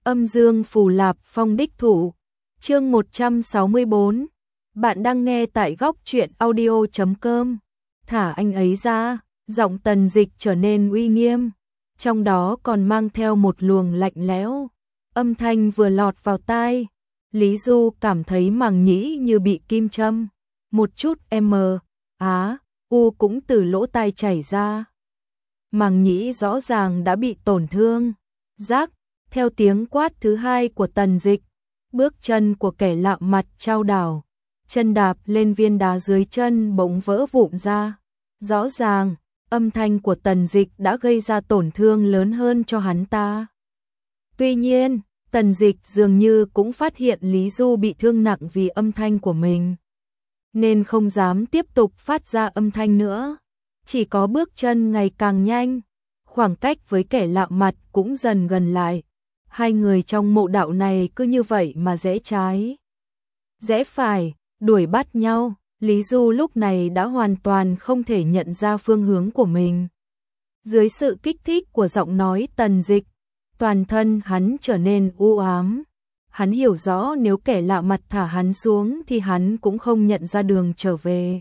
Âm dương phù lạp phong đích thủ. Chương 164. Bạn đang nghe tại góc truyện audio.com. Thả anh ấy ra, giọng Tần Dịch trở nên uy nghiêm, trong đó còn mang theo một luồng lạnh lẽo. Âm thanh vừa lọt vào tai, Lý Du cảm thấy màng nhĩ như bị kim châm, một chút u cũng từ lỗ tai chảy ra. Màng nhĩ rõ ràng đã bị tổn thương. Rắc, theo tiếng quát thứ hai của Tần Dịch, bước chân của kẻ lạ mặt chao đảo, chân đạp lên viên đá dưới chân bỗng vỡ vụn ra. Rõ ràng, âm thanh của Tần Dịch đã gây ra tổn thương lớn hơn cho hắn ta. Tuy nhiên, Tần Dịch dường như cũng phát hiện Lý Du bị thương nặng vì âm thanh của mình, nên không dám tiếp tục phát ra âm thanh nữa, chỉ có bước chân ngày càng nhanh, khoảng cách với kẻ lạ mặt cũng dần gần lại. Hai người trong mộ đạo này cứ như vậy mà rẽ trái, rẽ phải, đuổi bắt nhau. Lý Du lúc này đã hoàn toàn không thể nhận ra phương hướng của mình. Dưới sự kích thích của giọng nói Tần Dịch, toàn thân hắn trở nên u ám. Hắn hiểu rõ nếu kẻ lạ mặt thả hắn xuống thì hắn cũng không nhận ra đường trở về.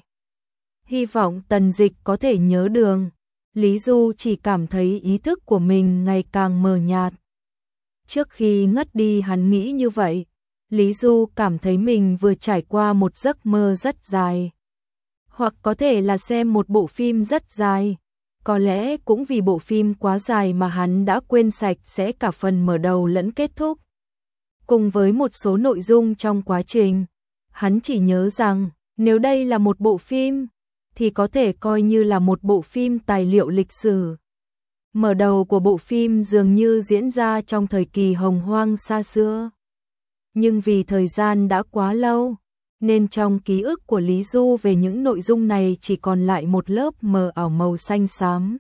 Hy vọng Tần Dịch có thể nhớ đường. Lý Du chỉ cảm thấy ý thức của mình ngày càng mờ nhạt. Trước khi ngất đi hắn nghĩ như vậy. Lý Du cảm thấy mình vừa trải qua một giấc mơ rất dài. Hoặc có thể là xem một bộ phim rất dài. Có lẽ cũng vì bộ phim quá dài mà hắn đã quên sạch sẽ cả phần mở đầu lẫn kết thúc. Cùng với một số nội dung trong quá trình, hắn chỉ nhớ rằng nếu đây là một bộ phim, thì có thể coi như là một bộ phim tài liệu lịch sử. Mở đầu của bộ phim dường như diễn ra trong thời kỳ hồng hoang xa xưa. Nhưng vì thời gian đã quá lâu, nên trong ký ức của Lý Du về những nội dung này chỉ còn lại một lớp mờ ảo màu xanh xám.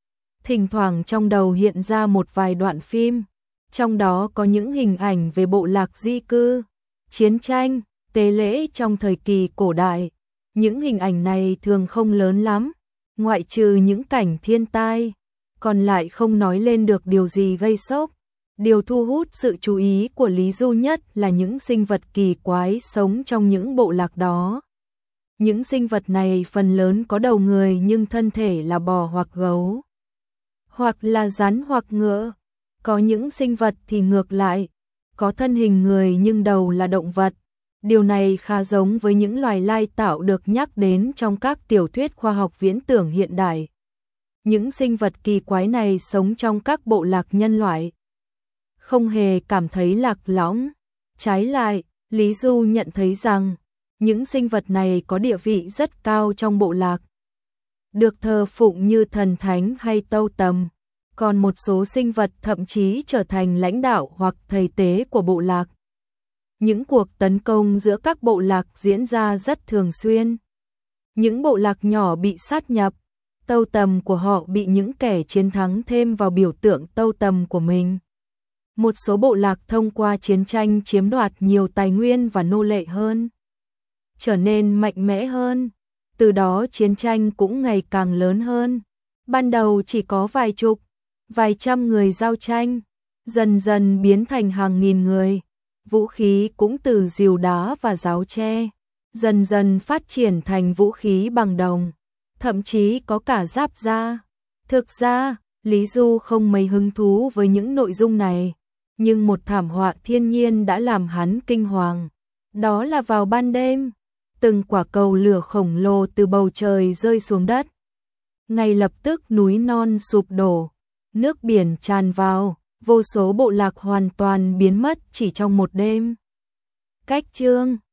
Thỉnh thoảng trong đầu hiện ra một vài đoạn phim, trong đó có những hình ảnh về bộ lạc di cư, chiến tranh, tế lễ trong thời kỳ cổ đại. Những hình ảnh này thường không lớn lắm, ngoại trừ những cảnh thiên tai, còn lại không nói lên được điều gì gây sốc. Điều thu hút sự chú ý của Lý Du nhất là những sinh vật kỳ quái sống trong những bộ lạc đó. Những sinh vật này phần lớn có đầu người nhưng thân thể là bò hoặc gấu, hoặc là rắn hoặc ngựa. Có những sinh vật thì ngược lại, có thân hình người nhưng đầu là động vật. Điều này khá giống với những loài lai tạo được nhắc đến trong các tiểu thuyết khoa học viễn tưởng hiện đại. Những sinh vật kỳ quái này sống trong các bộ lạc nhân loại, không hề cảm thấy lạc lõng. Trái lại, Lý Du nhận thấy rằng những sinh vật này có địa vị rất cao trong bộ lạc, được thờ phụng như thần thánh hay tâu tầm. Còn một số sinh vật thậm chí trở thành lãnh đạo hoặc thầy tế của bộ lạc. Những cuộc tấn công giữa các bộ lạc diễn ra rất thường xuyên. Những bộ lạc nhỏ bị sát nhập, tâu tầm của họ bị những kẻ chiến thắng thêm vào biểu tượng tâu tầm của mình. Một số bộ lạc thông qua chiến tranh chiếm đoạt nhiều tài nguyên và nô lệ hơn, trở nên mạnh mẽ hơn. Từ đó chiến tranh cũng ngày càng lớn hơn. Ban đầu chỉ có vài chục, vài trăm người giao tranh, dần dần biến thành hàng nghìn người. Vũ khí cũng từ rìu đá và giáo tre, dần dần phát triển thành vũ khí bằng đồng, thậm chí có cả giáp da. Thực ra, Lý Du không mấy hứng thú với những nội dung này, nhưng một thảm họa thiên nhiên đã làm hắn kinh hoàng. Đó là vào ban đêm, từng quả cầu lửa khổng lồ từ bầu trời rơi xuống đất. Ngay lập tức núi non sụp đổ, nước biển tràn vào, vô số bộ lạc hoàn toàn biến mất chỉ trong một đêm. Cách chương